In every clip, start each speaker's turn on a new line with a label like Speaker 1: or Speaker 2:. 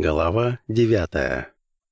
Speaker 1: Глава 9.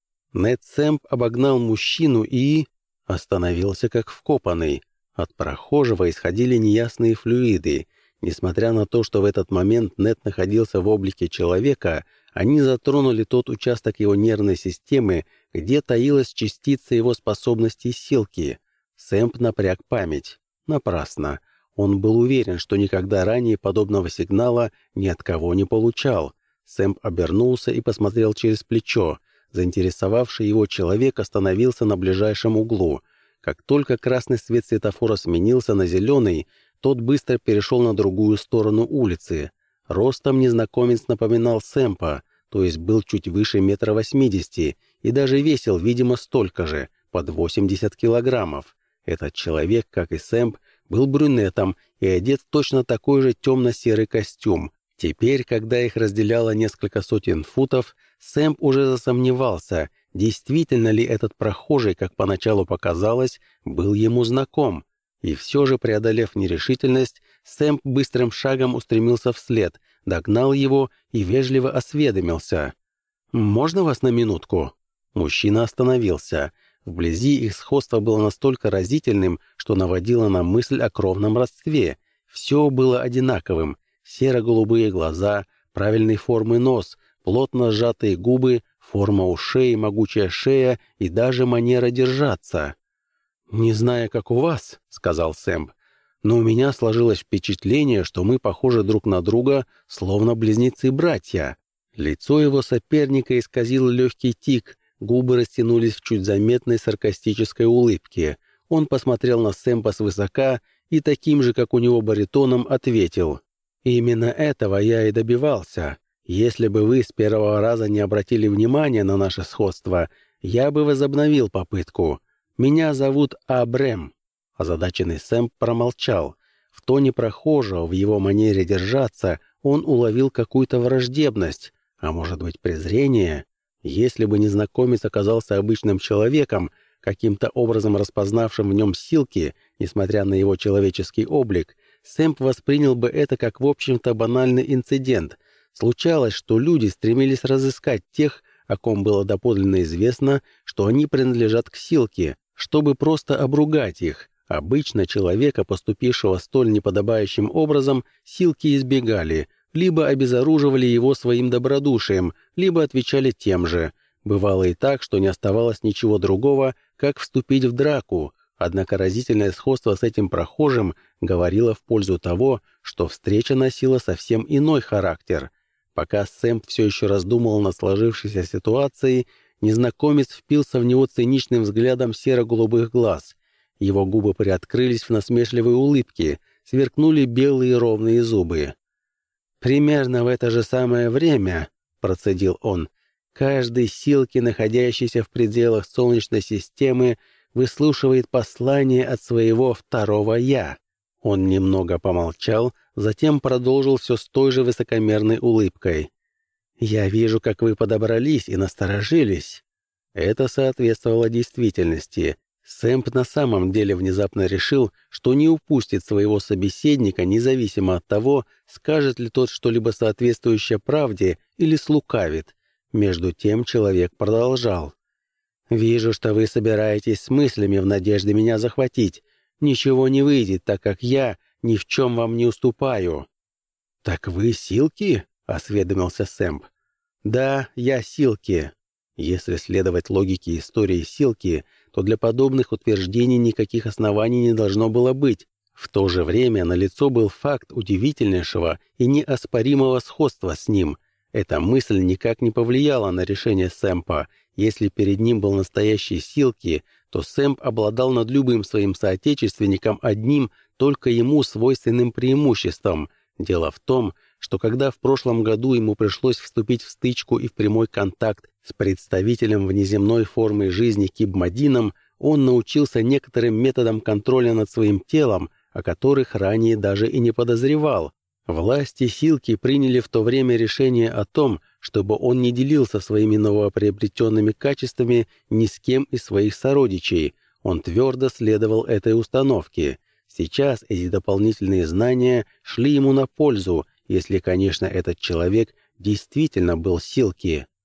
Speaker 1: Нед Сэмп обогнал мужчину и остановился как вкопанный. От прохожего исходили неясные флюиды. Несмотря на то, что в этот момент Нед находился в облике человека, они затронули тот участок его нервной системы, где таилась частица его способностей силки. Сэмп напряг память. Напрасно. Он был уверен, что никогда ранее подобного сигнала ни от кого не получал. Сэмп обернулся и посмотрел через плечо. Заинтересовавший его человек остановился на ближайшем углу. Как только красный свет светофора сменился на зеленый, тот быстро перешел на другую сторону улицы. Ростом незнакомец напоминал Сэмпа, то есть был чуть выше 1,80 м, и даже весил, видимо, столько же, под 80 килограммов. Этот человек, как и Сэмп, был брюнетом и одет в точно такой же темно-серый костюм. Теперь, когда их разделяло несколько сотен футов, Сэмп уже засомневался, действительно ли этот прохожий, как поначалу показалось, был ему знаком. И все же, преодолев нерешительность, Сэмп быстрым шагом устремился вслед, догнал его и вежливо осведомился. «Можно вас на минутку?» Мужчина остановился. Вблизи их сходство было настолько разительным, что наводило на мысль о кровном родстве. Все было одинаковым. Серо-голубые глаза, правильной формы нос, плотно сжатые губы, форма ушей, могучая шея и даже манера держаться. «Не знаю, как у вас», — сказал Сэмп, «но у меня сложилось впечатление, что мы похожи друг на друга, словно близнецы-братья». Лицо его соперника исказил легкий тик, губы растянулись в чуть заметной саркастической улыбке. Он посмотрел на Сэмпа свысока и таким же, как у него, баритоном ответил: «Именно этого я и добивался. Если бы вы с первого раза не обратили внимания на наше сходство, я бы возобновил попытку. Меня зовут Абрем». Озадаченный Сэмп промолчал. В тоне прохожего, в его манере держаться, он уловил какую-то враждебность, а может быть презрение. Если бы незнакомец оказался обычным человеком, каким-то образом распознавшим в нем силки, несмотря на его человеческий облик, Сэмп воспринял бы это как, в общем-то, банальный инцидент. Случалось, что люди стремились разыскать тех, о ком было доподлинно известно, что они принадлежат к силке, чтобы просто обругать их. Обычно человека, поступившего столь неподобающим образом, силки избегали, либо обезоруживали его своим добродушием, либо отвечали тем же. Бывало и так, что не оставалось ничего другого, как вступить в драку. Однако разительное сходство с этим прохожим говорило в пользу того, что встреча носила совсем иной характер. Пока Сэмп все еще раздумывал над сложившейся ситуацией, незнакомец впился в него циничным взглядом серо-голубых глаз. Его губы приоткрылись в насмешливой улыбке, сверкнули белые ровные зубы. «Примерно в это же самое время, — процедил он, — каждый силки, находящийся в пределах Солнечной системы, выслушивает послание от своего второго «я». Он немного помолчал, затем продолжил все с той же высокомерной улыбкой. «Я вижу, как вы подобрались и насторожились». Это соответствовало действительности. Сэмп на самом деле внезапно решил, что не упустит своего собеседника, независимо от того, скажет ли тот что-либо соответствующее правде или слукавит. Между тем человек продолжал. «Вижу, что вы собираетесь с мыслями в надежде меня захватить. Ничего не выйдет, так как я ни в чем вам не уступаю». «Так вы силки?» — осведомился Сэмп. «Да, я силки». Если следовать логике истории силки, то для подобных утверждений никаких оснований не должно было быть. В то же время налицо был факт удивительнейшего и неоспоримого сходства с ним. Эта мысль никак не повлияла на решение Сэмпа. Если перед ним был настоящий силки, то Сэмп обладал над любым своим соотечественником одним, только ему свойственным преимуществом. Дело в том, что когда в прошлом году ему пришлось вступить в стычку и в прямой контакт с представителем внеземной формы жизни Кибмадином, он научился некоторым методам контроля над своим телом, о которых ранее даже и не подозревал. Власти Силки приняли в то время решение о том, чтобы он не делился своими новоприобретенными качествами ни с кем из своих сородичей. Он твердо следовал этой установке. Сейчас эти дополнительные знания шли ему на пользу, если, конечно, этот человек действительно был Силки.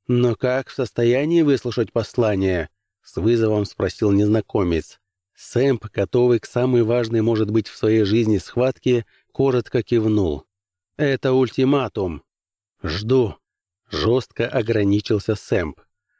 Speaker 1: «Но как в состоянии выслушать послание?» — с вызовом спросил незнакомец. Сэмп, готовый к самой важной, может быть, в своей жизни схватке, коротко кивнул. «Это ультиматум». «Жду», — жестко ограничился Сэмп.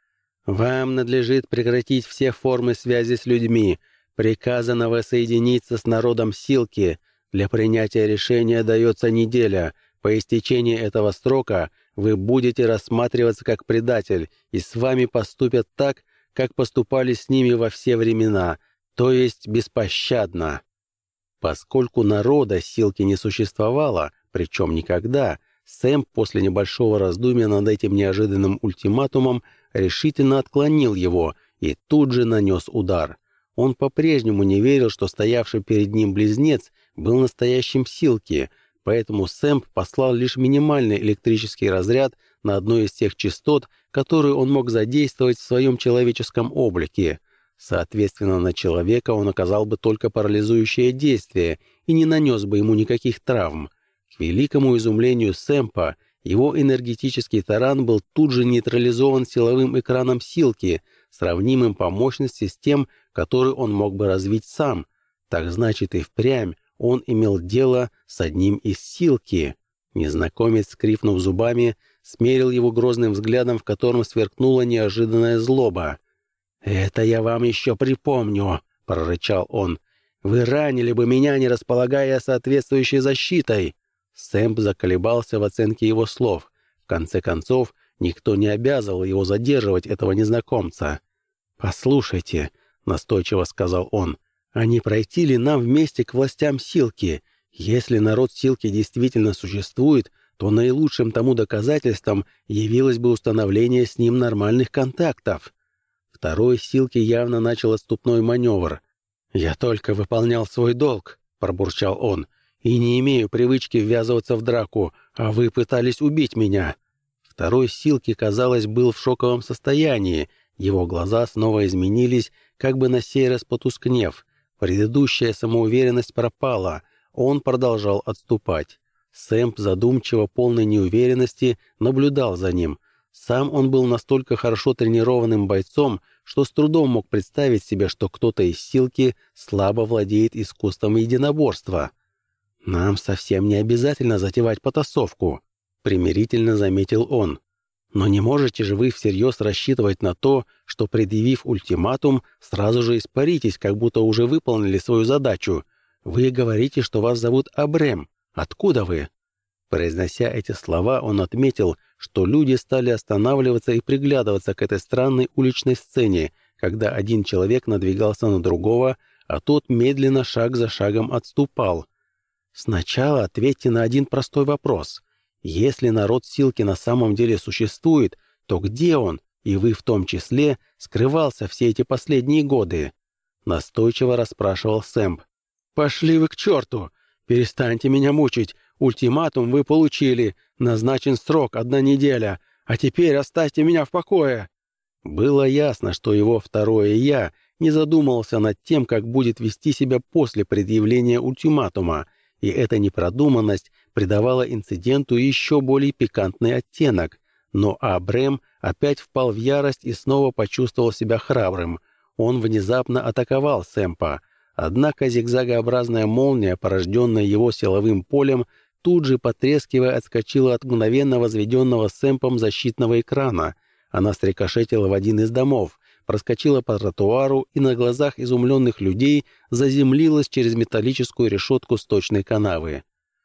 Speaker 1: «Вам надлежит прекратить все формы связи с людьми. Приказано воссоединиться с народом Силки. Для принятия решения дается неделя. По истечении этого срока вы будете рассматриваться как предатель, и с вами поступят так, как поступали с ними во все времена, то есть беспощадно». Поскольку народа Силки не существовало, причем никогда, Сэм после небольшого раздумья над этим неожиданным ультиматумом решительно отклонил его и тут же нанес удар. Он по-прежнему не верил, что стоявший перед ним близнец был настоящим Силки, поэтому Сэм послал лишь минимальный электрический разряд на одной из тех частот, которые он мог задействовать в своем человеческом облике. Соответственно, на человека он оказал бы только парализующее действие и не нанес бы ему никаких травм. К великому изумлению Сэмпа, его энергетический таран был тут же нейтрализован силовым экраном Силки, сравнимым по мощности с тем, который он мог бы развить сам. Так значит, и впрямь он имел дело с одним из Силки. Незнакомец, скрипнув зубами, смерил его грозным взглядом, в котором сверкнула неожиданная злоба. «Это я вам еще припомню», — прорычал он. «Вы ранили бы меня, не располагая соответствующей защитой». Сэмп заколебался в оценке его слов. В конце концов, никто не обязывал его задерживать, этого незнакомца. «Послушайте», — настойчиво сказал он, — «а не пройти ли нам вместе к властям Силки? Если народ Силки действительно существует, то наилучшим тому доказательством явилось бы установление с ним нормальных контактов». Второй Силки явно начал отступной маневр. «Я только выполнял свой долг», — пробурчал он, — «и не имею привычки ввязываться в драку, а вы пытались убить меня». Второй Силки, казалось, был в шоковом состоянии. Его глаза снова изменились, как бы на сей раз потускнев. Предыдущая самоуверенность пропала. Он продолжал отступать. Сэмп, задумчиво, полной неуверенности, наблюдал за ним. Сам он был настолько хорошо тренированным бойцом, что с трудом мог представить себе, что кто-то из Силки слабо владеет искусством единоборства. «Нам совсем не обязательно затевать потасовку», — примирительно заметил он. «Но не можете же вы всерьез рассчитывать на то, что, предъявив ультиматум, сразу же испаритесь, как будто уже выполнили свою задачу. Вы говорите, что вас зовут Абрем. Откуда вы?» Произнося эти слова, он отметил, что люди стали останавливаться и приглядываться к этой странной уличной сцене, когда один человек надвигался на другого, а тот медленно, шаг за шагом отступал. «Сначала ответьте на один простой вопрос. Если народ Силки на самом деле существует, то где он, и вы в том числе, скрывался все эти последние годы?» Настойчиво расспрашивал Сэмп. «Пошли вы к черту! Перестаньте меня мучить! Ультиматум вы получили, назначен срок 1 неделя, а теперь оставьте меня в покое!» Было ясно, что его второе «я» не задумывался над тем, как будет вести себя после предъявления ультиматума, и эта непродуманность придавала инциденту еще более пикантный оттенок. Но Абрем опять впал в ярость и снова почувствовал себя храбрым. Он внезапно атаковал Сэмпа. Однако зигзагообразная молния, порожденная его силовым полем, тут же, потрескивая, отскочила от мгновенно возведенного Сэмпом защитного экрана. Она срикошетила в один из домов, проскочила по тротуару и на глазах изумленных людей заземлилась через металлическую решетку сточной канавы.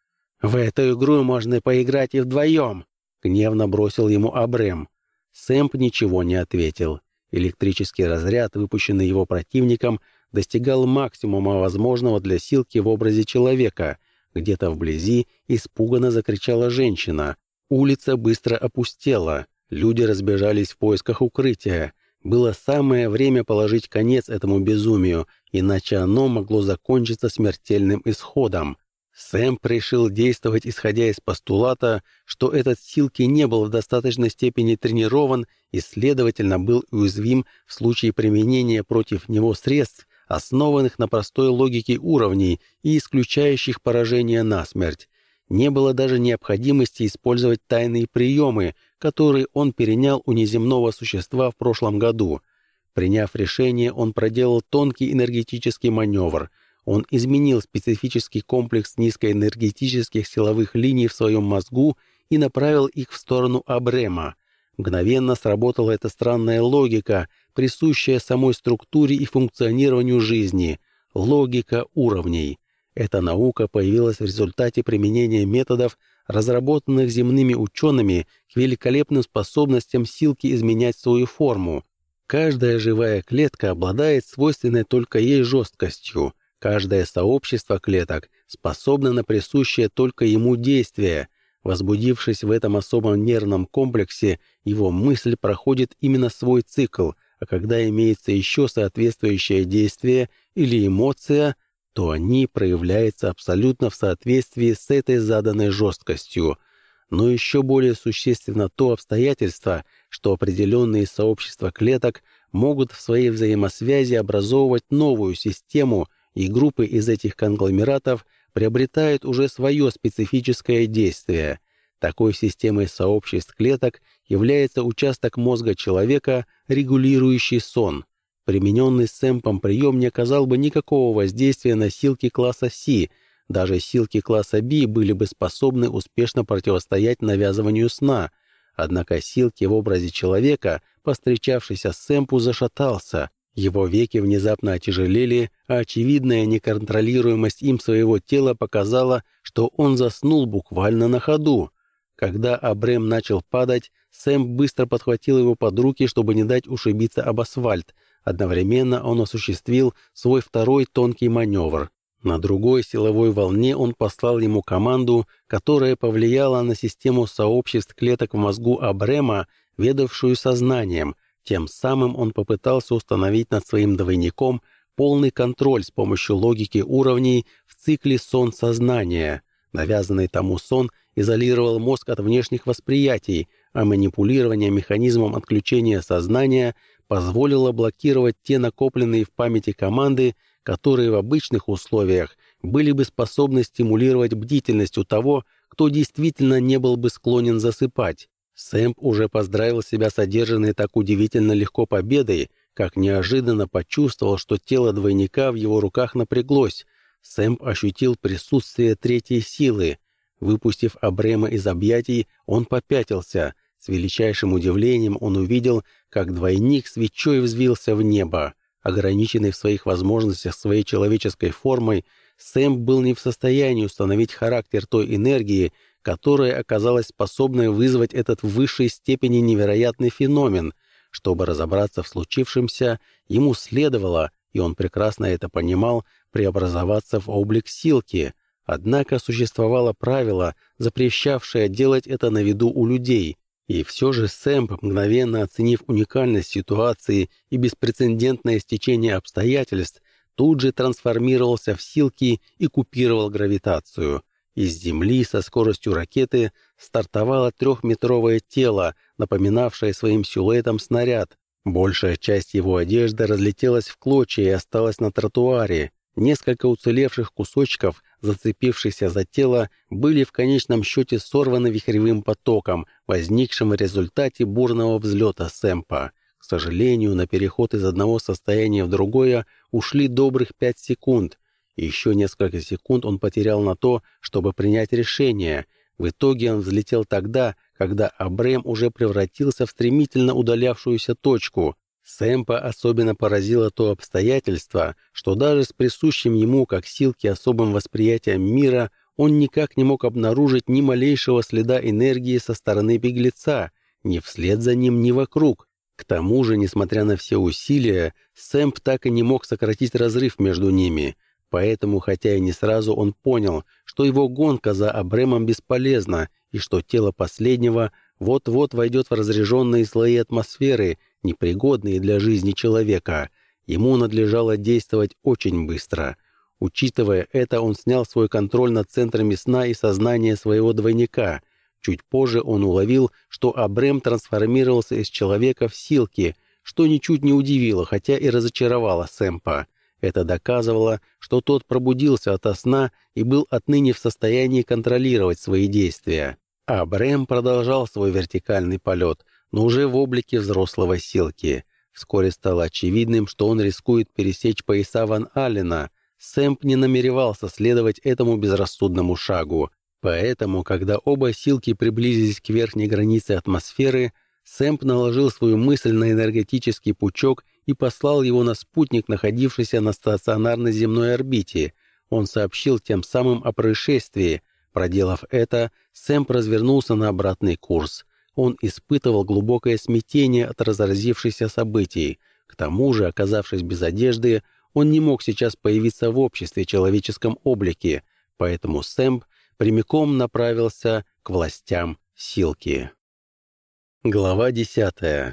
Speaker 1: «В эту игру можно поиграть и вдвоем!» — гневно бросил ему Абрем. Сэмп ничего не ответил. Электрический разряд, выпущенный его противником, достигал максимума возможного для Силки в образе человека. Где-то вблизи испуганно закричала женщина. Улица быстро опустела. Люди разбежались в поисках укрытия. Было самое время положить конец этому безумию, иначе оно могло закончиться смертельным исходом. Сэмп решил действовать, исходя из постулата, что этот Силки не был в достаточной степени тренирован и, следовательно, был уязвим в случае применения против него средств, основанных на простой логике уровней и исключающих поражение насмерть. Не было даже необходимости использовать тайные приемы, который он перенял у неземного существа в прошлом году. Приняв решение, он проделал тонкий энергетический маневр. Он изменил специфический комплекс низкоэнергетических силовых линий в своем мозгу и направил их в сторону Абрема. Мгновенно сработала эта странная логика, присущая самой структуре и функционированию жизни – логика уровней. Эта наука появилась в результате применения методов, разработанных земными учеными к великолепным способностям силки изменять свою форму. Каждая живая клетка обладает свойственной только ей жесткостью. Каждое сообщество клеток способно на присущее только ему действие. Возбудившись в этом особом нервном комплексе, его мысль проходит именно свой цикл, а когда имеется еще соответствующее действие или эмоция, то они проявляются абсолютно в соответствии с этой заданной жесткостью. Но еще более существенно то обстоятельство, что определенные сообщества клеток могут в своей взаимосвязи образовывать новую систему, и группы из этих конгломератов приобретают уже свое специфическое действие. Такой системой сообществ клеток является участок мозга человека, регулирующий сон. Примененный Сэмпом прием не оказал бы никакого воздействия на силки класса Си. Даже силки класса Би были бы способны успешно противостоять навязыванию сна. Однако силки в образе человека, повстречавшийся Сэмпу, зашатался. Его веки внезапно отяжелели, а очевидная неконтролируемость им своего тела показала, что он заснул буквально на ходу. Когда Абрем начал падать, Сэмп быстро подхватил его под руки, чтобы не дать ушибиться об асфальт. Одновременно он осуществил свой второй тонкий маневр. На другой силовой волне он послал ему команду, которая повлияла на систему сообществ клеток в мозгу Абрема, ведавшую сознанием. Тем самым он попытался установить над своим двойником полный контроль с помощью логики уровней в цикле сон-сознания. Навязанный тому сон изолировал мозг от внешних восприятий, а манипулирование механизмом отключения сознания позволило блокировать те накопленные в памяти команды, которые в обычных условиях были бы способны стимулировать бдительность у того, кто действительно не был бы склонен засыпать. Сэмп уже поздравил себя с одержанной так удивительно легко победой, как неожиданно почувствовал, что тело двойника в его руках напряглось. Сэмп ощутил присутствие третьей силы. Выпустив Абрема из объятий, он попятился. С величайшим удивлением он увидел, как двойник свечой взвился в небо. Ограниченный в своих возможностях своей человеческой формой, Сэмп был не в состоянии установить характер той энергии, которая оказалась способной вызвать этот в высшей степени невероятный феномен. Чтобы разобраться в случившемся, ему следовало, и он прекрасно это понимал, преобразоваться в облик силки. Однако существовало правило, запрещавшее делать это на виду у людей. И все же Сэмп, мгновенно оценив уникальность ситуации и беспрецедентное стечение обстоятельств, тут же трансформировался в силки и купировал гравитацию. Из Земли со скоростью ракеты стартовало 3-метровое тело, напоминавшее своим силуэтом снаряд. Большая часть его одежды разлетелась в клочья и осталась на тротуаре. Несколько уцелевших кусочков, зацепившихся за тело, были в конечном счете сорваны вихревым потоком, возникшим в результате бурного взлета Сэмпа. К сожалению, на переход из одного состояния в другое ушли добрых 5 секунд. Еще несколько секунд он потерял на то, чтобы принять решение. В итоге он взлетел тогда, когда Абрем уже превратился в стремительно удалявшуюся точку. Сэмпа особенно поразило то обстоятельство, что даже с присущим ему как силке особым восприятием мира он никак не мог обнаружить ни малейшего следа энергии со стороны беглеца, ни вслед за ним, ни вокруг. К тому же, несмотря на все усилия, Сэмп так и не мог сократить разрыв между ними. Поэтому, хотя и не сразу, он понял, что его гонка за Абремом бесполезна и что тело последнего вот-вот войдет в разряженные слои атмосферы, непригодные для жизни человека. Ему надлежало действовать очень быстро. Учитывая это, он снял свой контроль над центрами сна и сознания своего двойника. Чуть позже он уловил, что Абрем трансформировался из человека в силки, что ничуть не удивило, хотя и разочаровало Сэмпа. Это доказывало, что тот пробудился ото сна и был отныне в состоянии контролировать свои действия. А Брэм продолжал свой вертикальный полет, но уже в облике взрослого Силки. Вскоре стало очевидным, что он рискует пересечь пояса Ван Аллена. Сэмп не намеревался следовать этому безрассудному шагу. Поэтому, когда оба Силки приблизились к верхней границе атмосферы, Сэмп наложил свою мысль на энергетический пучок и послал его на спутник, находившийся на стационарной земной орбите. Он сообщил тем самым о происшествии. Проделав это, Сэмп развернулся на обратный курс. Он испытывал глубокое смятение от разразившихся событий. К тому же, оказавшись без одежды, он не мог сейчас появиться в обществе в человеческом облике, поэтому Сэмп прямиком направился к властям Силки. Глава 10.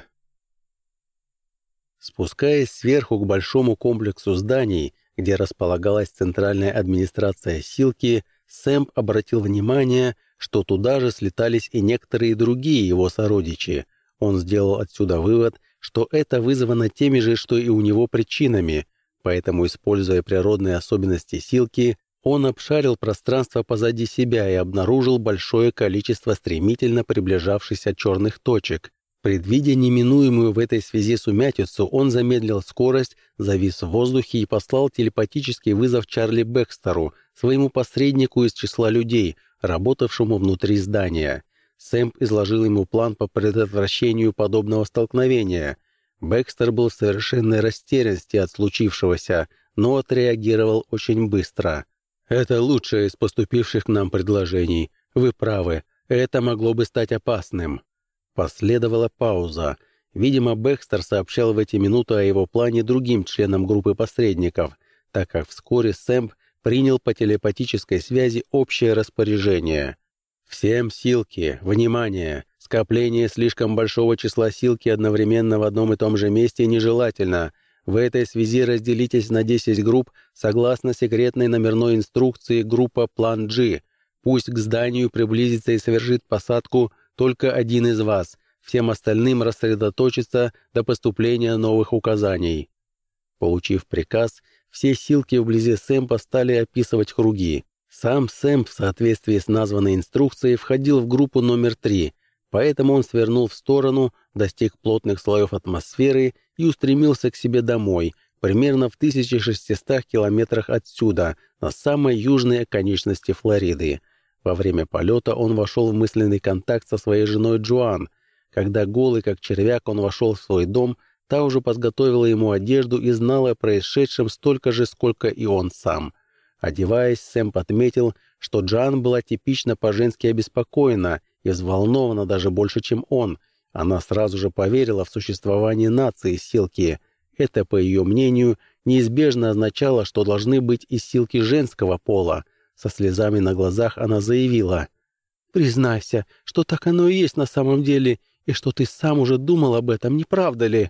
Speaker 1: Спускаясь сверху к большому комплексу зданий, где располагалась центральная администрация Силки, Сэмп обратил внимание, что туда же слетались и некоторые другие его сородичи. Он сделал отсюда вывод, что это вызвано теми же, что и у него причинами, поэтому, используя природные особенности Силки, он обшарил пространство позади себя и обнаружил большое количество стремительно приближавшихся черных точек. Предвидя неминуемую в этой связи сумятицу, он замедлил скорость, завис в воздухе и послал телепатический вызов Чарли Бэкстеру, своему посреднику из числа людей, работавшему внутри здания. Сэмп изложил ему план по предотвращению подобного столкновения. Бэкстер был в совершенной растерянности от случившегося, но отреагировал очень быстро. «Это лучшее из поступивших к нам предложений. Вы правы, это могло бы стать опасным». Последовала пауза. Видимо, Бэкстер сообщал в эти минуты о его плане другим членам группы посредников, так как вскоре Сэмп принял по телепатической связи общее распоряжение. «Всем Силки, внимание! Скопление слишком большого числа Силки одновременно в одном и том же месте нежелательно. В этой связи разделитесь на 10 групп согласно секретной номерной инструкции группа «План G». Пусть к зданию приблизится и совершит посадку только один из вас. Всем остальным рассредоточиться до поступления новых указаний. Получив приказ, все Силки вблизи Сэмпа стали описывать круги. Сам Сэмп в соответствии с названной инструкцией входил в группу номер 3, поэтому он свернул в сторону, достиг плотных слоев атмосферы и устремился к себе домой, примерно в 1600 километрах отсюда, на самой южной оконечности Флориды. Во время полета он вошел в мысленный контакт со своей женой Джоан. Когда голый как червяк он вошел в свой дом, та уже подготовила ему одежду и знала о происшедшем столько же, сколько и он сам. Одеваясь, Сэмп отметил, что Джоан была типично по-женски обеспокоена и взволнована даже больше, чем он. Она сразу же поверила в существование нации Силки. Это, по ее мнению, неизбежно означало, что должны быть и Силки женского пола. Со слезами на глазах она заявила: «Признайся, что так оно и есть на самом деле, и что ты сам уже думал об этом, не правда ли?»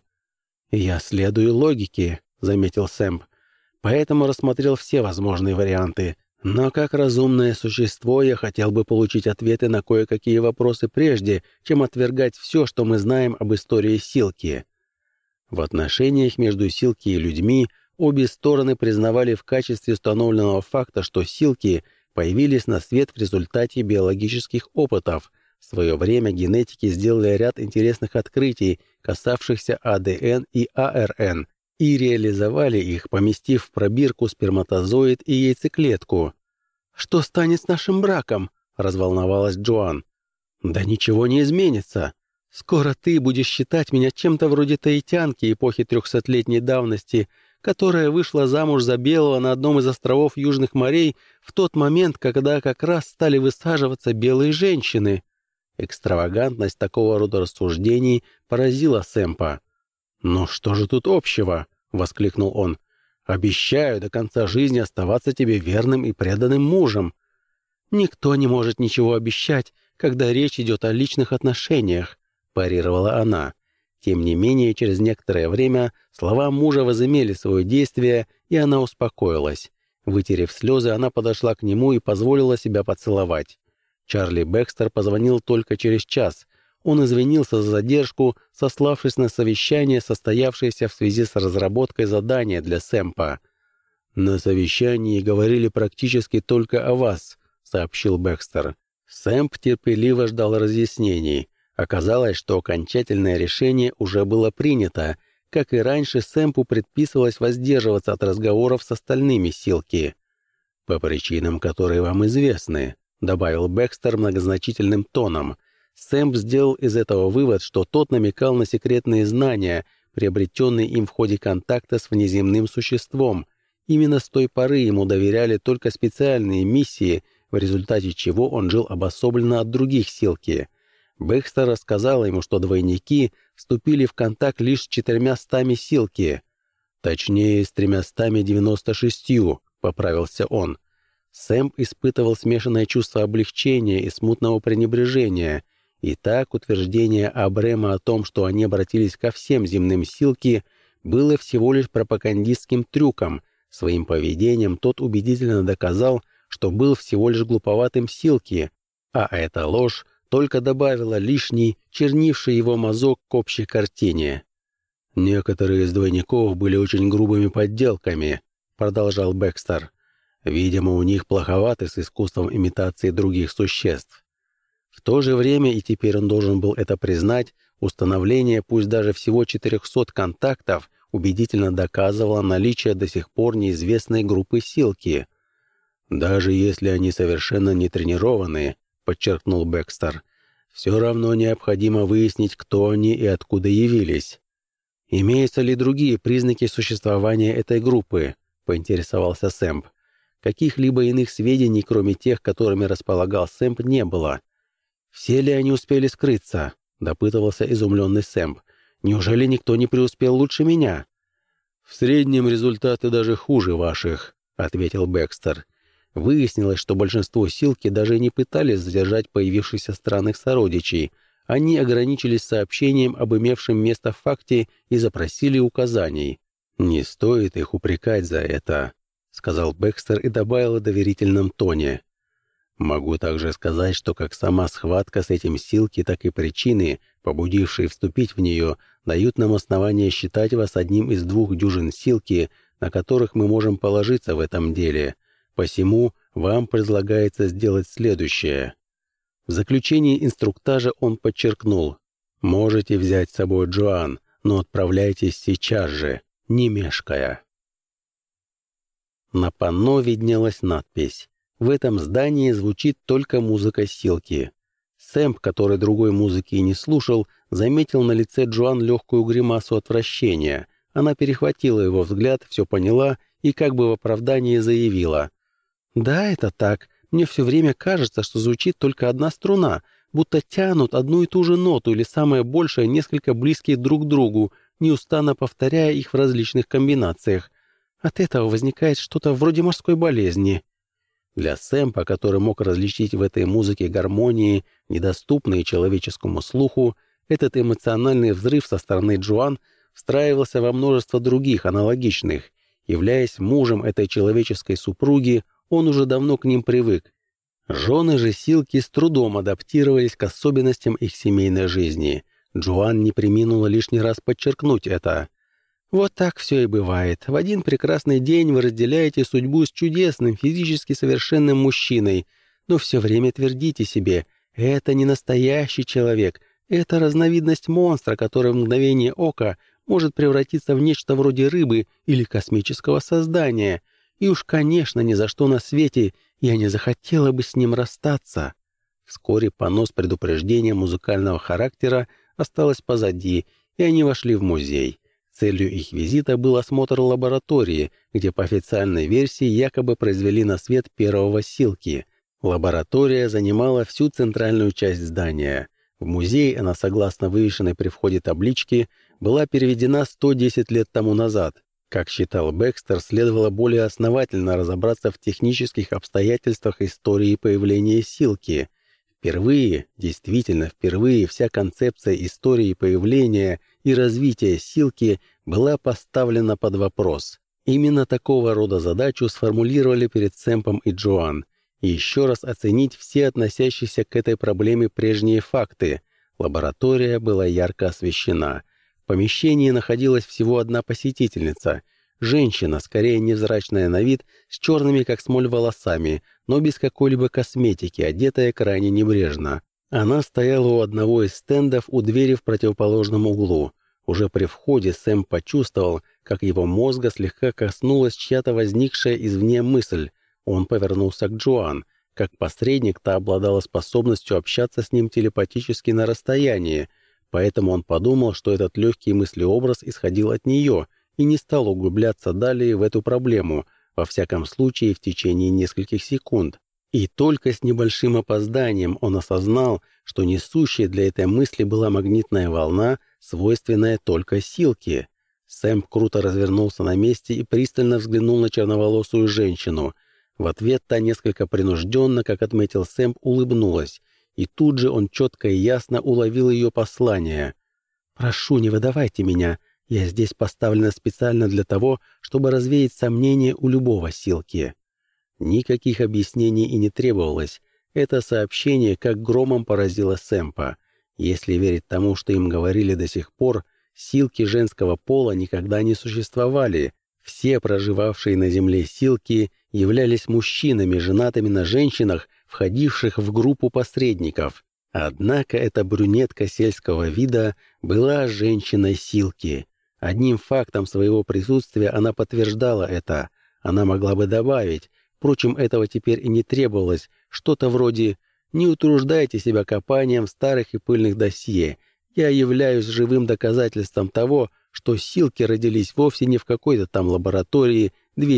Speaker 1: «Я следую логике», — заметил Сэмп. «Поэтому рассмотрел все возможные варианты. Но как разумное существо я хотел бы получить ответы на кое-какие вопросы прежде, чем отвергать все, что мы знаем об истории Силки». В отношениях между Силки и людьми обе стороны признавали в качестве установленного факта, что Силки появились на свет в результате биологических опытов. В свое время генетики сделали ряд интересных открытий, касавшихся АДН и АРН, и реализовали их, поместив в пробирку сперматозоид и яйцеклетку. «Что станет с нашим браком?» — разволновалась Джоан. «Да ничего не изменится. Скоро ты будешь считать меня чем-то вроде таитянки эпохи 300-летней давности, которая вышла замуж за белого на одном из островов Южных морей в тот момент, когда как раз стали высаживаться белые женщины». Экстравагантность такого рода рассуждений поразила Сэмпа. «Ну что же тут общего?» — воскликнул он. «Обещаю до конца жизни оставаться тебе верным и преданным мужем». «Никто не может ничего обещать, когда речь идет о личных отношениях», — парировала она. Тем не менее, через некоторое время слова мужа возымели свое действие, и она успокоилась. Вытерев слезы, она подошла к нему и позволила себя поцеловать. Чарли Бэкстер позвонил только через час. Он извинился за задержку, сославшись на совещание, состоявшееся в связи с разработкой задания для Сэмпа. «На совещании говорили практически только о вас», — сообщил Бэкстер. Сэмп терпеливо ждал разъяснений. Оказалось, что окончательное решение уже было принято. Как и раньше, Сэмпу предписывалось воздерживаться от разговоров с остальными Силки. «По причинам, которые вам известны», — добавил Бекстер многозначительным тоном. Сэмп сделал из этого вывод, что тот намекал на секретные знания, приобретенные им в ходе контакта с внеземным существом. Именно с той поры ему доверяли только специальные миссии, в результате чего он жил обособленно от других Силки. Бекстер рассказал ему, что двойники вступили в контакт лишь с 400 Силки. «Точнее, с 396, поправился он. Сэмп испытывал смешанное чувство облегчения и смутного пренебрежения. Итак, утверждение Абрема о том, что они обратились ко всем земным Силки, было всего лишь пропагандистским трюком. Своим поведением тот убедительно доказал, что был всего лишь глуповатым Силки, а эта ложь только добавила лишний, чернивший его мозг к общей картине. «Некоторые из двойников были очень грубыми подделками», — продолжал Бекстер. «Видимо, у них плоховато с искусством имитации других существ». В то же время, и теперь он должен был это признать, установление пусть даже всего 400 контактов убедительно доказывало наличие до сих пор неизвестной группы Силки. «Даже если они совершенно не тренированы», — подчеркнул Бекстер, «все равно необходимо выяснить, кто они и откуда явились». «Имеются ли другие признаки существования этой группы?» — поинтересовался Сэмп. Каких-либо иных сведений, кроме тех, которыми располагал Сэмп, не было. «Все ли они успели скрыться?» — допытывался изумленный Сэмп. «Неужели никто не преуспел лучше меня?» «В среднем результаты даже хуже ваших», — ответил Бекстер. Выяснилось, что большинство Силки даже не пытались задержать появившихся странных сородичей. Они ограничились сообщением об имевшем место факте и запросили указаний. «Не стоит их упрекать за это», — сказал Бекстер и добавил в доверительном тоне. «Могу также сказать, что как сама схватка с этим Силки, так и причины, побудившие вступить в нее, дают нам основание считать вас одним из 2 дюжин Силки, на которых мы можем положиться в этом деле. Посему вам предлагается сделать следующее». В заключении инструктажа он подчеркнул: «Можете взять с собой Джоан, но отправляйтесь сейчас же, не мешкая». На панно виднелась надпись: «В этом здании звучит только музыка Силки». Сэмп, который другой музыки и не слушал, заметил на лице Джоан легкую гримасу отвращения. Она перехватила его взгляд, все поняла и как бы в оправдании заявила: «Да, это так. Мне все время кажется, что звучит только одна струна, будто тянут одну и ту же ноту или самое большее несколько близкие друг к другу, неустанно повторяя их в различных комбинациях. От этого возникает что-то вроде морской болезни». Для Сэмпа, который мог различить в этой музыке гармонии, недоступные человеческому слуху, этот эмоциональный взрыв со стороны Джоан встраивался во множество других аналогичных. Являясь мужем этой человеческой супруги, он уже давно к ним привык. Жены же Силки с трудом адаптировались к особенностям их семейной жизни. Джоан не преминула лишний раз подчеркнуть это. «Вот так все и бывает. В один прекрасный день вы разделяете судьбу с чудесным, физически совершенным мужчиной, но все время твердите себе: это не настоящий человек, это разновидность монстра, который в мгновение ока может превратиться в нечто вроде рыбы или космического создания. И уж, конечно, ни за что на свете я не захотела бы с ним расстаться». Вскоре панно с предупреждением музыкального характера осталось позади, и они вошли в музей. Целью их визита был осмотр лаборатории, где по официальной версии якобы произвели на свет первого Силки. Лаборатория занимала всю центральную часть здания. В музей она, согласно вывешенной при входе табличке, была переведена 110 лет тому назад. Как считал Бекстер, следовало более основательно разобраться в технических обстоятельствах истории появления Силки. Впервые, действительно впервые, вся концепция истории появления и развития Силки была поставлена под вопрос. Именно такого рода задачу сформулировали перед Сэмпом и Джоан. И еще раз оценить все относящиеся к этой проблеме прежние факты. Лаборатория была ярко освещена. В помещении находилась всего одна посетительница. женщина, скорее невзрачная на вид, с черными как смоль волосами, но без какой-либо косметики, одетая крайне небрежно. Она стояла у одного из стендов у двери в противоположном углу. Уже при входе Сэм почувствовал, как его мозга слегка коснулась чья-то возникшая извне мысль. Он повернулся к Джоан. Как посредник, та обладала способностью общаться с ним телепатически на расстоянии, поэтому он подумал, что этот легкий мыслеобраз исходил от нее, и не стал углубляться далее в эту проблему, во всяком случае в течение нескольких секунд. И только с небольшим опозданием он осознал, что несущей для этой мысли была магнитная волна, свойственная только Силке. Сэм круто развернулся на месте и пристально взглянул на черноволосую женщину. В ответ та несколько принужденно, как отметил Сэм, улыбнулась, и тут же он четко и ясно уловил ее послание. «Прошу, не выдавайте меня. Я здесь поставлена специально для того, чтобы развеять сомнения у любого Силки». Никаких объяснений и не требовалось. Это сообщение как громом поразило Сэмпа. Если верить тому, что им говорили до сих пор, Силки женского пола никогда не существовали. Все проживавшие на Земле Силки являлись мужчинами, женатыми на женщинах, входивших в группу посредников. Однако эта брюнетка сельского вида была женщиной Силки. Одним фактом своего присутствия она подтверждала это. Она могла бы добавить, впрочем, этого теперь и не требовалось, что-то вроде «Не утруждайте себя копанием в старых и пыльных досье. Я являюсь живым доказательством того, что Силки родились вовсе не в какой-то там лаборатории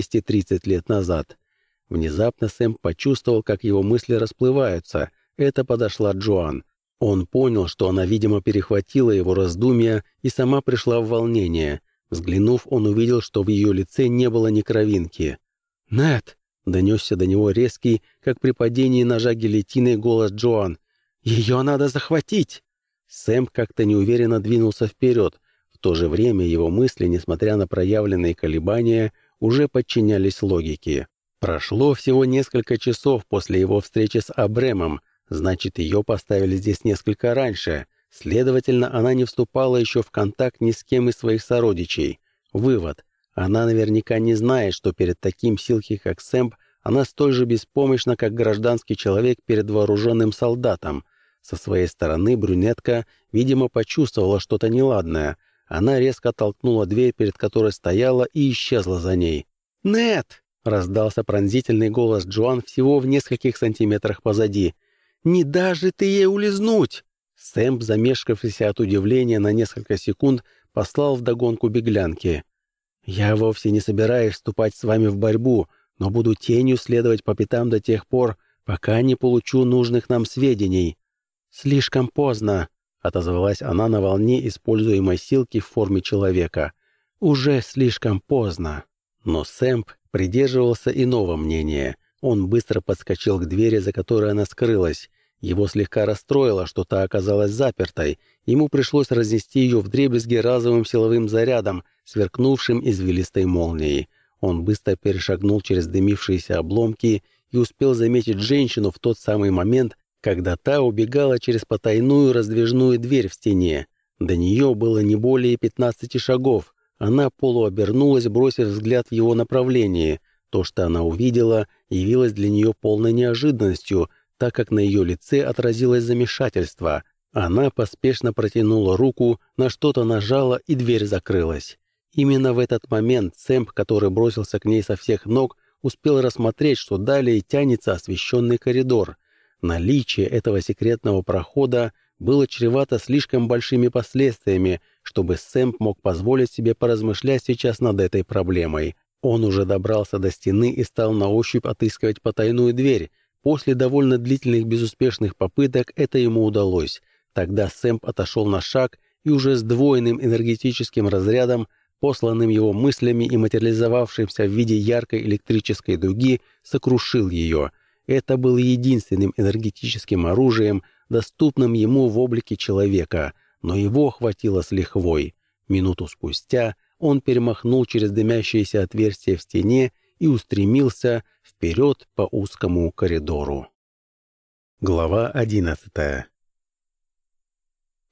Speaker 1: 230 лет назад». Внезапно Сэм почувствовал, как его мысли расплываются. Это подошла Джоан. Он понял, что она, видимо, перехватила его раздумья и сама пришла в волнение. Взглянув, он увидел, что в ее лице не было ни кровинки. «Нэт!» — донесся до него резкий, как при падении ножа гильотиной, голос Джоан. «Ее надо захватить!» Сэм как-то неуверенно двинулся вперед. В то же время его мысли, несмотря на проявленные колебания, уже подчинялись логике. Прошло всего несколько часов после его встречи с Абремом, значит, ее поставили здесь несколько раньше. Следовательно, она не вступала еще в контакт ни с кем из своих сородичей. Вывод. Она наверняка не знает, что перед таким Силки, как Сэмп, она столь же беспомощна, как гражданский человек перед вооруженным солдатом. Со своей стороны брюнетка, видимо, почувствовала что-то неладное. Она резко толкнула дверь, перед которой стояла, и исчезла за ней. «Нет!» — раздался пронзительный голос Джоан всего в нескольких сантиметрах позади. «Не дашь же ты ей улизнуть!» Сэмп, замешкавшийся от удивления на несколько секунд, послал вдогонку беглянке. «Я вовсе не собираюсь вступать с вами в борьбу, но буду тенью следовать по пятам до тех пор, пока не получу нужных нам сведений». «Слишком поздно», — отозвалась она на волне используемой Силки в форме человека. «Уже слишком поздно». Но Сэмп придерживался иного мнения. Он быстро подскочил к двери, за которой она скрылась. Его слегка расстроило, что та оказалась запертой. Ему пришлось разнести ее вдребезги разовым силовым зарядом, сверкнувшим извилистой молнией. Он быстро перешагнул через дымившиеся обломки и успел заметить женщину в тот самый момент, когда та убегала через потайную раздвижную дверь в стене. До нее было не более 15 шагов. Она полуобернулась, бросив взгляд в его направлении. То, что она увидела, явилось для нее полной неожиданностью, так как на ее лице отразилось замешательство. Она поспешно протянула руку, на что-то нажала, и дверь закрылась. Именно в этот момент Сэмп, который бросился к ней со всех ног, успел рассмотреть, что далее тянется освещенный коридор. Наличие этого секретного прохода было чревато слишком большими последствиями, чтобы Сэмп мог позволить себе поразмышлять сейчас над этой проблемой. Он уже добрался до стены и стал на ощупь отыскивать потайную дверь. После довольно длительных безуспешных попыток это ему удалось. Тогда Сэмп отошел на шаг и уже с двойным энергетическим разрядом, посланным его мыслями и материализовавшимся в виде яркой электрической дуги, сокрушил ее. Это было единственным энергетическим оружием, доступным ему в облике человека, но его хватило с лихвой. Минуту спустя он перемахнул через дымящееся отверстие в стене и устремился вперед по узкому коридору. Глава 11.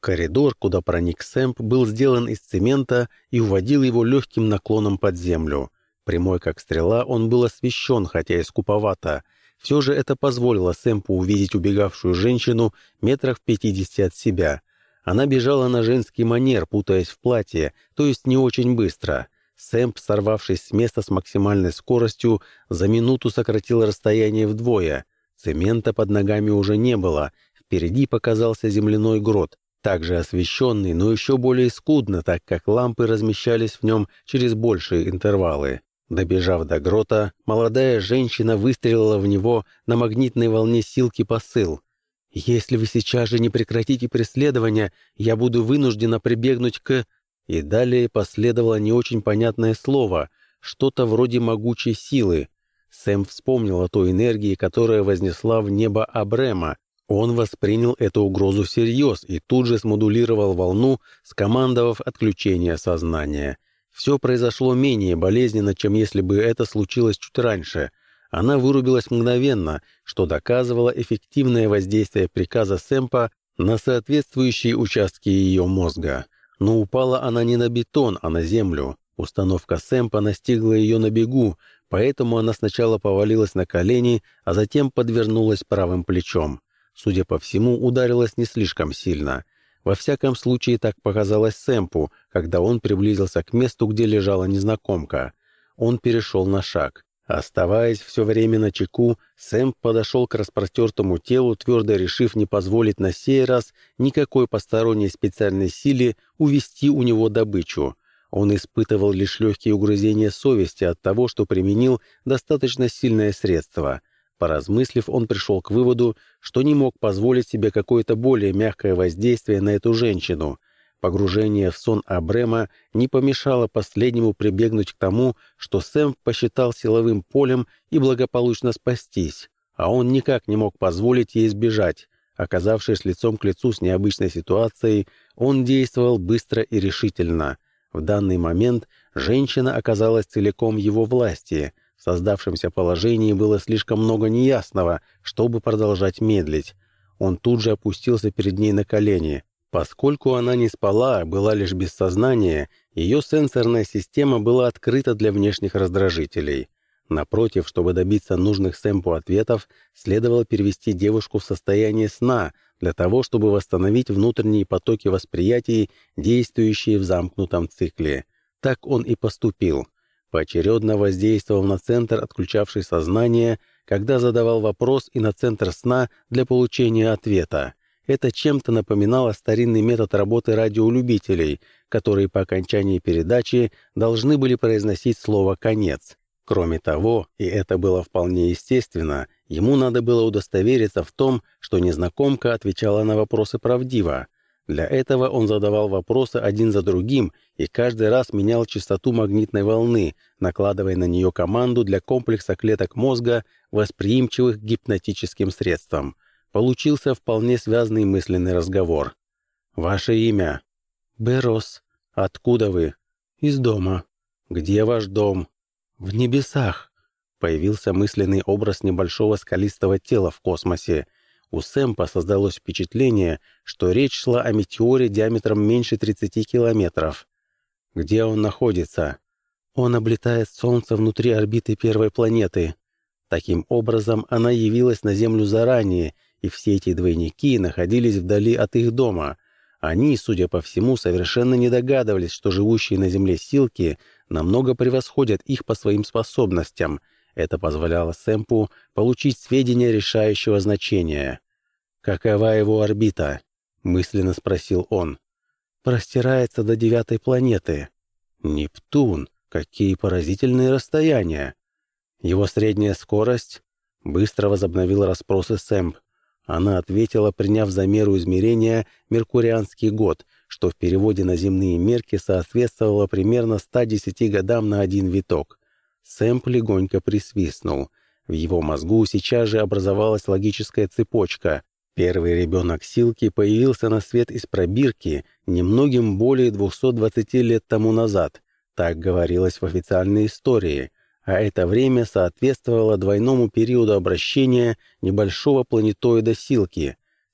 Speaker 1: Коридор, куда проник Сэмп, был сделан из цемента и уводил его легким наклоном под землю. Прямой как стрела, он был освещен, хотя и скуповато. Все же это позволило Сэмпу увидеть убегавшую женщину метрах в 50 от себя. Она бежала на женский манер, путаясь в платье, то есть не очень быстро. Сэмп, сорвавшись с места с максимальной скоростью, за минуту сократил расстояние вдвое. Цемента под ногами уже не было. Впереди показался земляной грот, также освещенный, но еще более скудно, так как лампы размещались в нем через большие интервалы. Добежав до грота, молодая женщина выстрелила в него на магнитной волне силки посыл. «Если вы сейчас же не прекратите преследование, я буду вынуждена прибегнуть к...» И далее последовало не очень понятное слово, что-то вроде могучей силы. Сэм вспомнил о той энергии, которая вознесла в небо Абрема. Он воспринял эту угрозу всерьез и тут же смодулировал волну, скомандовав отключение сознания. Все произошло менее болезненно, чем если бы это случилось чуть раньше. Она вырубилась мгновенно, что доказывало эффективное воздействие приказа Сэмпа на соответствующие участки ее мозга. Но упала она не на бетон, а на землю. Установка Сэмпа настигла ее на бегу, поэтому она сначала повалилась на колени, а затем подвернулась правым плечом. Судя по всему, ударилась не слишком сильно. Во всяком случае, так показалось Сэмпу, когда он приблизился к месту, где лежала незнакомка. Он перешел на шаг. Оставаясь все время начеку, Сэмп подошел к распростертому телу, твердо решив не позволить на сей раз никакой посторонней специальной силе увести у него добычу. Он испытывал лишь легкие угрызения совести от того, что применил достаточно сильное средство. Поразмыслив, он пришел к выводу, что не мог позволить себе какое-то более мягкое воздействие на эту женщину. Погружение в сон Абрема не помешало последнему прибегнуть к тому, что Сэм посчитал силовым полем и благополучно спастись, а он никак не мог позволить ей сбежать. Оказавшись лицом к лицу с необычной ситуацией, он действовал быстро и решительно. В данный момент женщина оказалась целиком в его власти. В создавшемся положении было слишком много неясного, чтобы продолжать медлить. Он тут же опустился перед ней на колени. Поскольку она не спала, а была лишь без сознания, ее сенсорная система была открыта для внешних раздражителей. Напротив, чтобы добиться нужных Сэмпу ответов, следовало перевести девушку в состояние сна, для того, чтобы восстановить внутренние потоки восприятий, действующие в замкнутом цикле. Так он и поступил. Поочередно воздействовал на центр, отключавший сознание, когда задавал вопрос, и на центр сна для получения ответа. Это чем-то напоминало старинный метод работы радиолюбителей, которые по окончании передачи должны были произносить слово «конец». Кроме того, и это было вполне естественно, ему надо было удостовериться в том, что незнакомка отвечала на вопросы правдиво. Для этого он задавал вопросы один за другим и каждый раз менял частоту магнитной волны, накладывая на нее команду для комплекса клеток мозга, восприимчивых к гипнотическим средствам. Получился вполне связанный мысленный разговор. «Ваше имя?» «Берос». «Откуда вы?» «Из дома». «Где ваш дом?» «В небесах». Появился мысленный образ небольшого скалистого тела в космосе. У Сэмпа создалось впечатление, что речь шла о метеоре диаметром меньше 30 километров. «Где он находится?» «Он облетает Солнце внутри орбиты первой планеты». Таким образом, она явилась на Землю заранее, и все эти двойники находились вдали от их дома. Они, судя по всему, совершенно не догадывались, что живущие на Земле силки намного превосходят их по своим способностям. Это позволяло Сэмпу получить сведения решающего значения. «Какова его орбита?» — мысленно спросил он. «Простирается до 9-й планеты». «Нептун! Какие поразительные расстояния!» «Его средняя скорость?» — быстро возобновил расспросы Сэмп. Она ответила, приняв за меру измерения меркурианский год, что в переводе на земные мерки соответствовало примерно 110 годам на один виток. Сэмп легонько присвистнул. В его мозгу сейчас же образовалась логическая цепочка. Первый ребенок Силки появился на свет из пробирки немногим более 220 лет тому назад. Так говорилось в официальной истории. А это время соответствовало двойному периоду обращения небольшого планетоида Силки.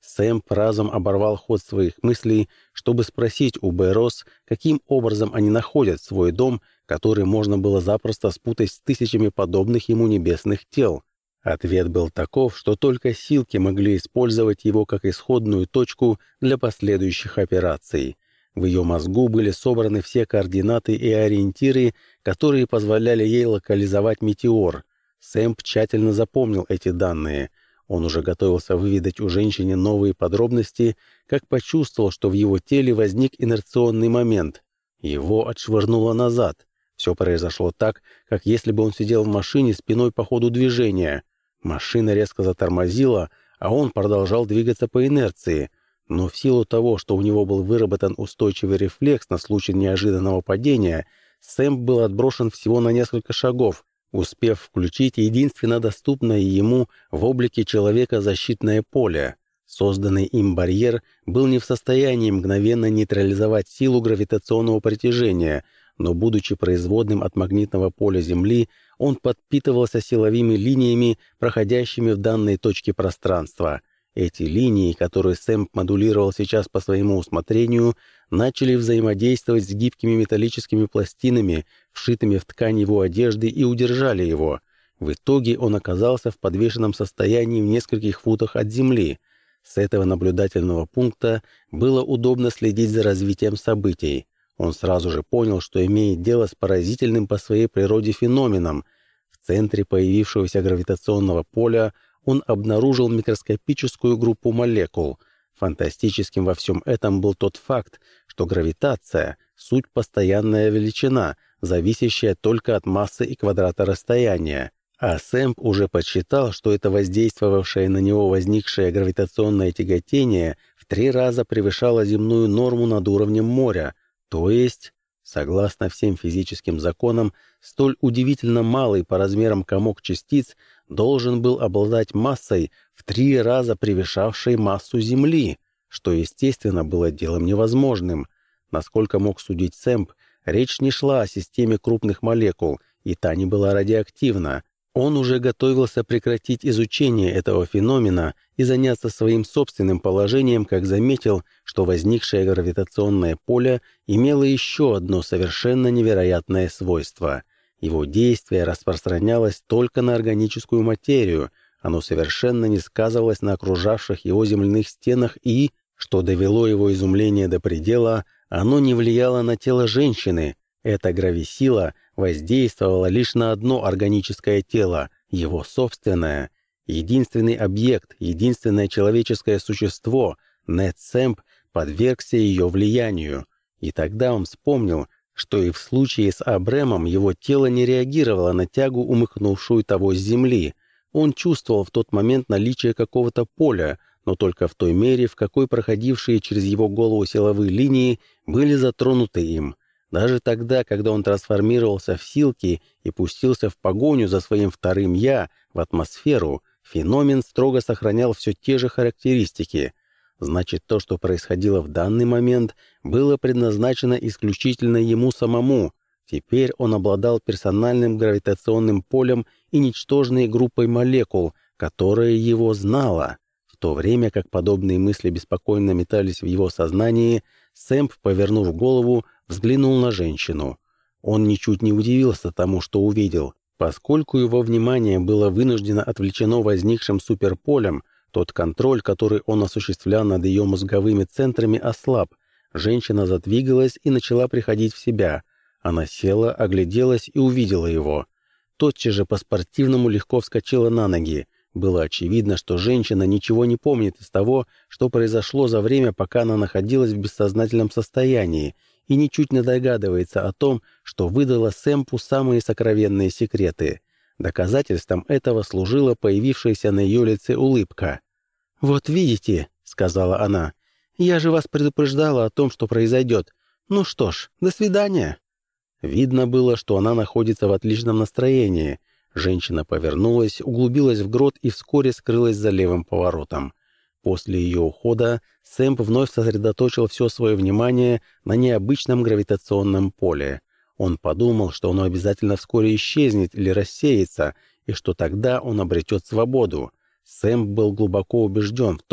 Speaker 1: Сэмп разом оборвал ход своих мыслей, чтобы спросить у Бэрос, каким образом они находят свой дом, который можно было запросто спутать с тысячами подобных ему небесных тел. Ответ был таков, что только Силки могли использовать его как исходную точку для последующих операций. В ее мозгу были собраны все координаты и ориентиры, которые позволяли ей локализовать метеор. Сэмп тщательно запомнил эти данные. Он уже готовился выведать у женщины новые подробности, как почувствовал, что в его теле возник инерционный момент. Его отшвырнуло назад. Все произошло так, как если бы он сидел в машине спиной по ходу движения. Машина резко затормозила, а он продолжал двигаться по инерции. Но в силу того, что у него был выработан устойчивый рефлекс на случай неожиданного падения, Сэмп был отброшен всего на несколько шагов, успев включить единственно доступное ему в облике человека защитное поле. Созданный им барьер был не в состоянии мгновенно нейтрализовать силу гравитационного притяжения, но, будучи производным от магнитного поля Земли, он подпитывался силовыми линиями, проходящими в данной точке пространства. Эти линии, которые Сэмп модулировал сейчас по своему усмотрению, начали взаимодействовать с гибкими металлическими пластинами, вшитыми в ткань его одежды, и удержали его. В итоге он оказался в подвешенном состоянии в нескольких футах от земли. С этого наблюдательного пункта было удобно следить за развитием событий. Он сразу же понял, что имеет дело с поразительным по своей природе феноменом. В центре появившегося гравитационного поля он обнаружил микроскопическую группу молекул. Фантастическим во всем этом был тот факт, что гравитация — суть постоянная величина, зависящая только от массы и квадрата расстояния. А Сэмп уже подсчитал, что это воздействовавшее на него возникшее гравитационное тяготение в 3 раза превышало земную норму над уровнем моря, то есть, согласно всем физическим законам, столь удивительно малый по размерам комок частиц должен был обладать массой в 3 раза превышавшей массу Земли, что, естественно, было делом невозможным. Насколько мог судить Сэмп, речь не шла о системе крупных молекул, и та не была радиоактивна. Он уже готовился прекратить изучение этого феномена и заняться своим собственным положением, как заметил, что возникшее гравитационное поле имело еще одно совершенно невероятное свойство. Его действие распространялось только на органическую материю, оно совершенно не сказывалось на окружавших его земляных стенах и, что довело его изумление до предела, оно не влияло на тело женщины. Эта грависила воздействовала лишь на одно органическое тело, его собственное. Единственный объект, единственное человеческое существо, Нед Сэмп, подвергся ее влиянию. И тогда он вспомнил, что и в случае с Абрэмом его тело не реагировало на тягу, умыкнувшую того с земли. Он чувствовал в тот момент наличие какого-то поля, но только в той мере, в какой проходившие через его голову силовые линии были затронуты им. Даже тогда, когда он трансформировался в Силки и пустился в погоню за своим вторым «я» в атмосферу, феномен строго сохранял все те же характеристики. Значит, то, что происходило в данный момент, было предназначено исключительно ему самому. Теперь он обладал персональным гравитационным полем и ничтожной группой молекул, которая его знала. В то время как подобные мысли беспокойно метались в его сознании, Сэмп, повернув голову, взглянул на женщину. Он ничуть не удивился тому, что увидел. Поскольку его внимание было вынужденно отвлечено возникшим суперполем, тот контроль, который он осуществлял над ее мозговыми центрами, ослаб. Женщина задвигалась и начала приходить в себя. Она села, огляделась и увидела его. Тотчас же по-спортивному легко вскочила на ноги. Было очевидно, что женщина ничего не помнит из того, что произошло за время, пока она находилась в бессознательном состоянии, и ничуть не догадывается о том, что выдала Сэмпу самые сокровенные секреты. Доказательством этого служила появившаяся на ее лице улыбка. «Вот видите», — сказала она, — «я же вас предупреждала о том, что произойдет. Ну что ж, до свидания». Видно было, что она находится в отличном настроении. Женщина повернулась, углубилась в грот и вскоре скрылась за левым поворотом. После ее ухода Сэмп вновь сосредоточил все свое внимание на необычном гравитационном поле. Он подумал, что оно обязательно вскоре исчезнет или рассеется, и что тогда он обретет свободу. Сэмп был глубоко убежден в том,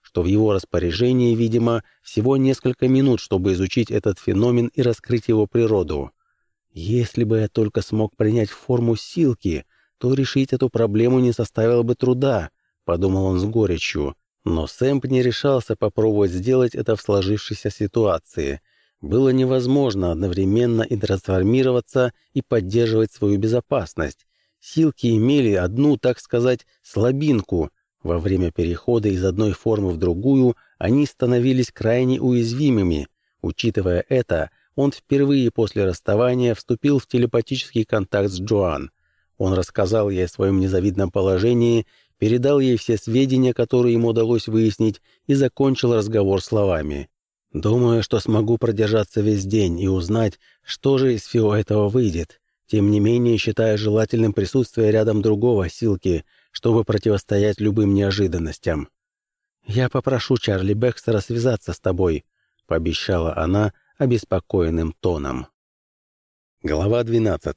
Speaker 1: что в его распоряжении, видимо, всего несколько минут, чтобы изучить этот феномен и раскрыть его природу. «Если бы я только смог принять форму Силки, то решить эту проблему не составило бы труда», — подумал он с горечью. Но Сэмп не решался попробовать сделать это в сложившейся ситуации. Было невозможно одновременно и трансформироваться, и поддерживать свою безопасность. Силки имели одну, так сказать, слабинку. Во время перехода из одной формы в другую они становились крайне уязвимыми. Учитывая это, он впервые после расставания вступил в телепатический контакт с Джоан. Он рассказал ей о своем незавидном положении, передал ей все сведения, которые ему удалось выяснить, и закончил разговор словами: «Думаю, что смогу продержаться весь день и узнать, что же из всего этого выйдет. Тем не менее, считаю желательным присутствие рядом другого Силки, чтобы противостоять любым неожиданностям». «Я попрошу Чарли Бекстера связаться с тобой», — пообещала она обеспокоенным тоном. Глава 12.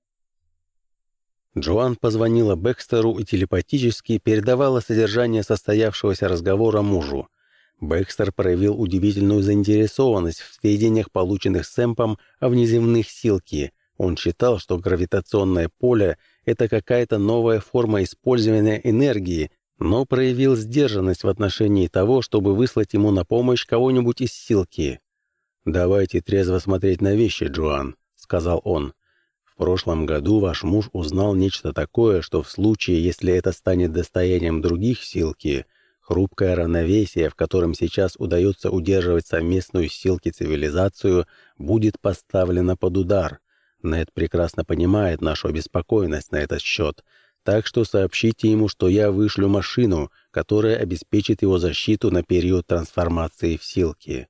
Speaker 1: Джоан позвонила Бекстеру и телепатически передавала содержание состоявшегося разговора мужу. Бекстер проявил удивительную заинтересованность в сведениях, полученных Сэмпом о внеземных Силки. Он считал, что гравитационное поле — это какая-то новая форма использования энергии, но проявил сдержанность в отношении того, чтобы выслать ему на помощь кого-нибудь из Силки. «Давайте трезво смотреть на вещи, Джоан», — сказал он. «В прошлом году ваш муж узнал нечто такое, что в случае, если это станет достоянием других Силки, хрупкое равновесие, в котором сейчас удается удерживать совместную Силки цивилизацию, будет поставлено под удар. Нед прекрасно понимает нашу обеспокоенность на этот счет, так что сообщите ему, что я вышлю машину, которая обеспечит его защиту на период трансформации в Силки».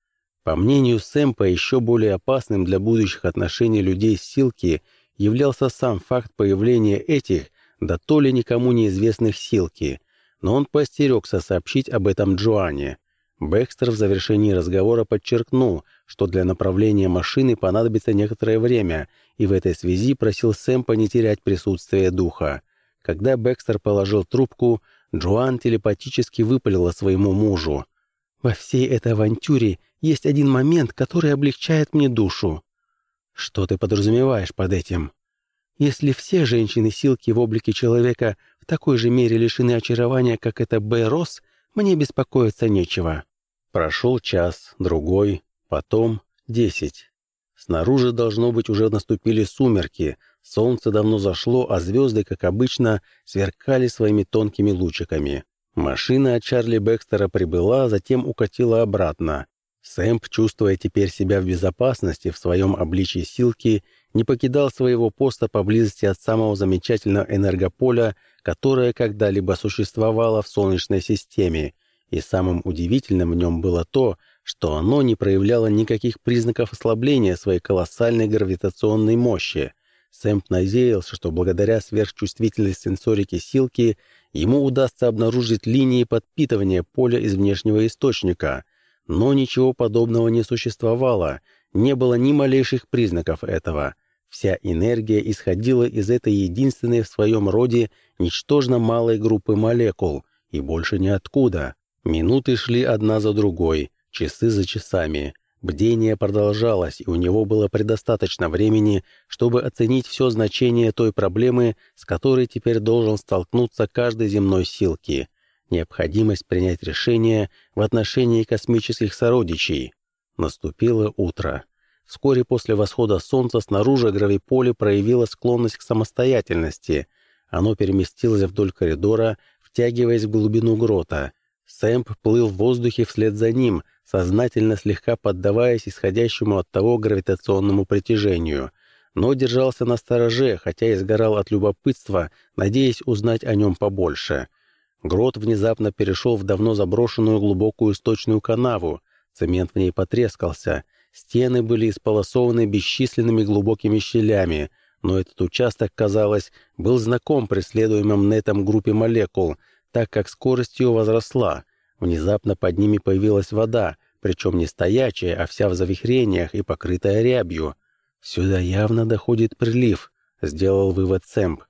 Speaker 1: По мнению Сэмпа, еще более опасным для будущих отношений людей с Силки являлся сам факт появления этих, да то ли никому неизвестных Силки, но он поостерегся сообщить об этом Джоанне. Бекстер в завершении разговора подчеркнул, что для направления машины понадобится некоторое время, и в этой связи просил Сэмпа не терять присутствие духа. Когда Бекстер положил трубку, Джоан телепатически выпалила своему мужу: «Во всей этой авантюре есть один момент, который облегчает мне душу». «Что ты подразумеваешь под этим?» «Если все женщины Силки в облике человека в такой же мере лишены очарования, как эта Б. Росс, мне беспокоиться нечего». Прошел час, другой, потом 10. Снаружи, должно быть, уже наступили сумерки, солнце давно зашло, а звезды, как обычно, сверкали своими тонкими лучиками. Машина от Чарли Бекстера прибыла, затем укатила обратно. Сэмп, чувствуя теперь себя в безопасности в своем обличии Силки, не покидал своего поста поблизости от самого замечательного энергополя, которое когда-либо существовало в Солнечной системе, и самым удивительным в нем было то, что оно не проявляло никаких признаков ослабления своей колоссальной гравитационной мощи. Сэмп надеялся, что благодаря сверхчувствительной сенсорике Силки ему удастся обнаружить линии подпитывания поля из внешнего источника. Но ничего подобного не существовало, не было ни малейших признаков этого. Вся энергия исходила из этой единственной в своем роде ничтожно малой группы молекул, и больше ниоткуда. Минуты шли одна за другой, часы за часами. Бдение продолжалось, и у него было предостаточно времени, чтобы оценить все значение той проблемы, с которой теперь должен столкнуться каждый земной Силки. Необходимость принять решение в отношении космических сородичей. Наступило утро. Вскоре после восхода солнца снаружи гравиполе проявило склонность к самостоятельности. Оно переместилось вдоль коридора, втягиваясь в глубину грота. Сэмп плыл в воздухе вслед за ним, сознательно слегка поддаваясь исходящему от того гравитационному притяжению, но держался настороже, хотя и сгорал от любопытства, надеясь узнать о нем побольше. Грот внезапно перешел в давно заброшенную глубокую сточную канаву, цемент в ней потрескался, стены были исполосованы бесчисленными глубокими щелями, но этот участок, казалось, был знаком преследуемым Нетом группе молекул, так как скорость ее возросла. Внезапно под ними появилась вода, причем не стоячая, а вся в завихрениях и покрытая рябью. «Сюда явно доходит прилив», — сделал вывод Сэмп.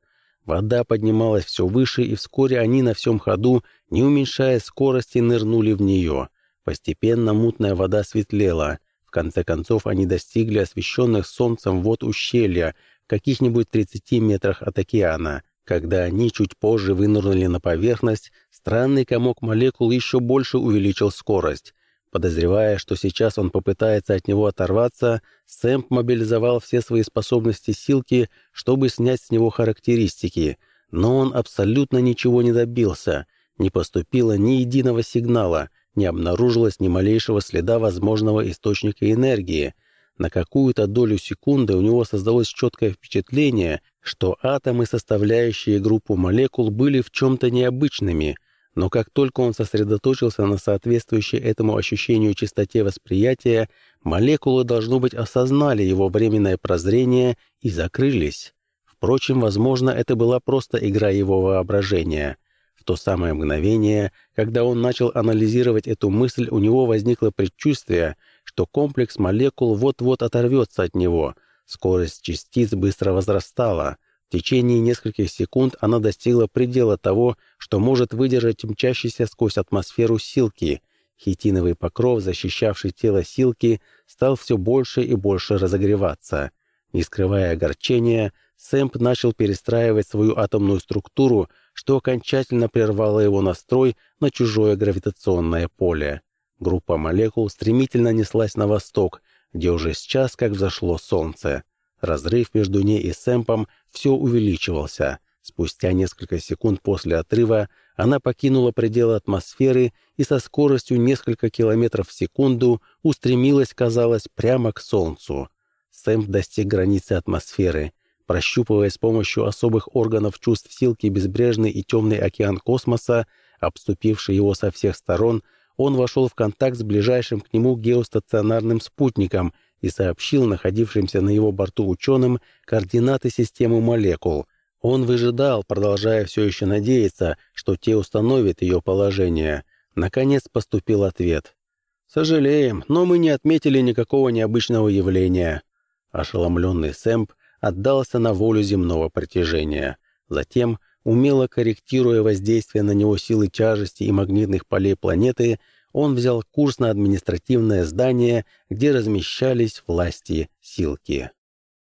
Speaker 1: Вода поднималась все выше, и вскоре они на всем ходу, не уменьшая скорости, нырнули в нее. Постепенно мутная вода светлела. В конце концов они достигли освещенных солнцем вод ущелья, в каких-нибудь 30 метрах от океана. Когда они чуть позже вынырнули на поверхность, странный комок молекул еще больше увеличил скорость. Подозревая, что сейчас он попытается от него оторваться, Сэмп мобилизовал все свои способности силки, чтобы снять с него характеристики. Но он абсолютно ничего не добился. Не поступило ни единого сигнала, не обнаружилось ни малейшего следа возможного источника энергии. На какую-то долю секунды у него создалось четкое впечатление, что атомы, составляющие группу молекул, были в чем-то необычными. Но как только он сосредоточился на соответствующей этому ощущению чистоте восприятия, молекулы, должно быть, осознали его временное прозрение и закрылись. Впрочем, возможно, это была просто игра его воображения. В то самое мгновение, когда он начал анализировать эту мысль, у него возникло предчувствие, что комплекс молекул вот-вот оторвется от него. Скорость частиц быстро возрастала. В течение нескольких секунд она достигла предела того, что может выдержать мчащийся сквозь атмосферу силки. Хитиновый покров, защищавший тело силки, стал все больше и больше разогреваться. Не скрывая огорчения, Сэмп начал перестраивать свою атомную структуру, что окончательно прервало его настрой на чужое гравитационное поле. Группа молекул стремительно неслась на восток, где уже сейчас как взошло солнце. Разрыв между ней и Сэмпом все увеличивался. Спустя несколько секунд после отрыва она покинула пределы атмосферы и со скоростью несколько километров в секунду устремилась, казалось, прямо к Солнцу. Сэмп достиг границы атмосферы. Прощупывая с помощью особых органов чувств силки безбрежный и темный океан космоса, обступивший его со всех сторон, он вошел в контакт с ближайшим к нему геостационарным спутником и сообщил находившимся на его борту ученым координаты системы молекул. Он выжидал, продолжая все еще надеяться, что те установят ее положение. Наконец поступил ответ. «Сожалеем, но мы не отметили никакого необычного явления». Ошеломленный Сэмп отдался на волю земного притяжения. Затем, умело корректируя воздействие на него силы тяжести и магнитных полей планеты, он взял курс на административное здание, где размещались власти Силки.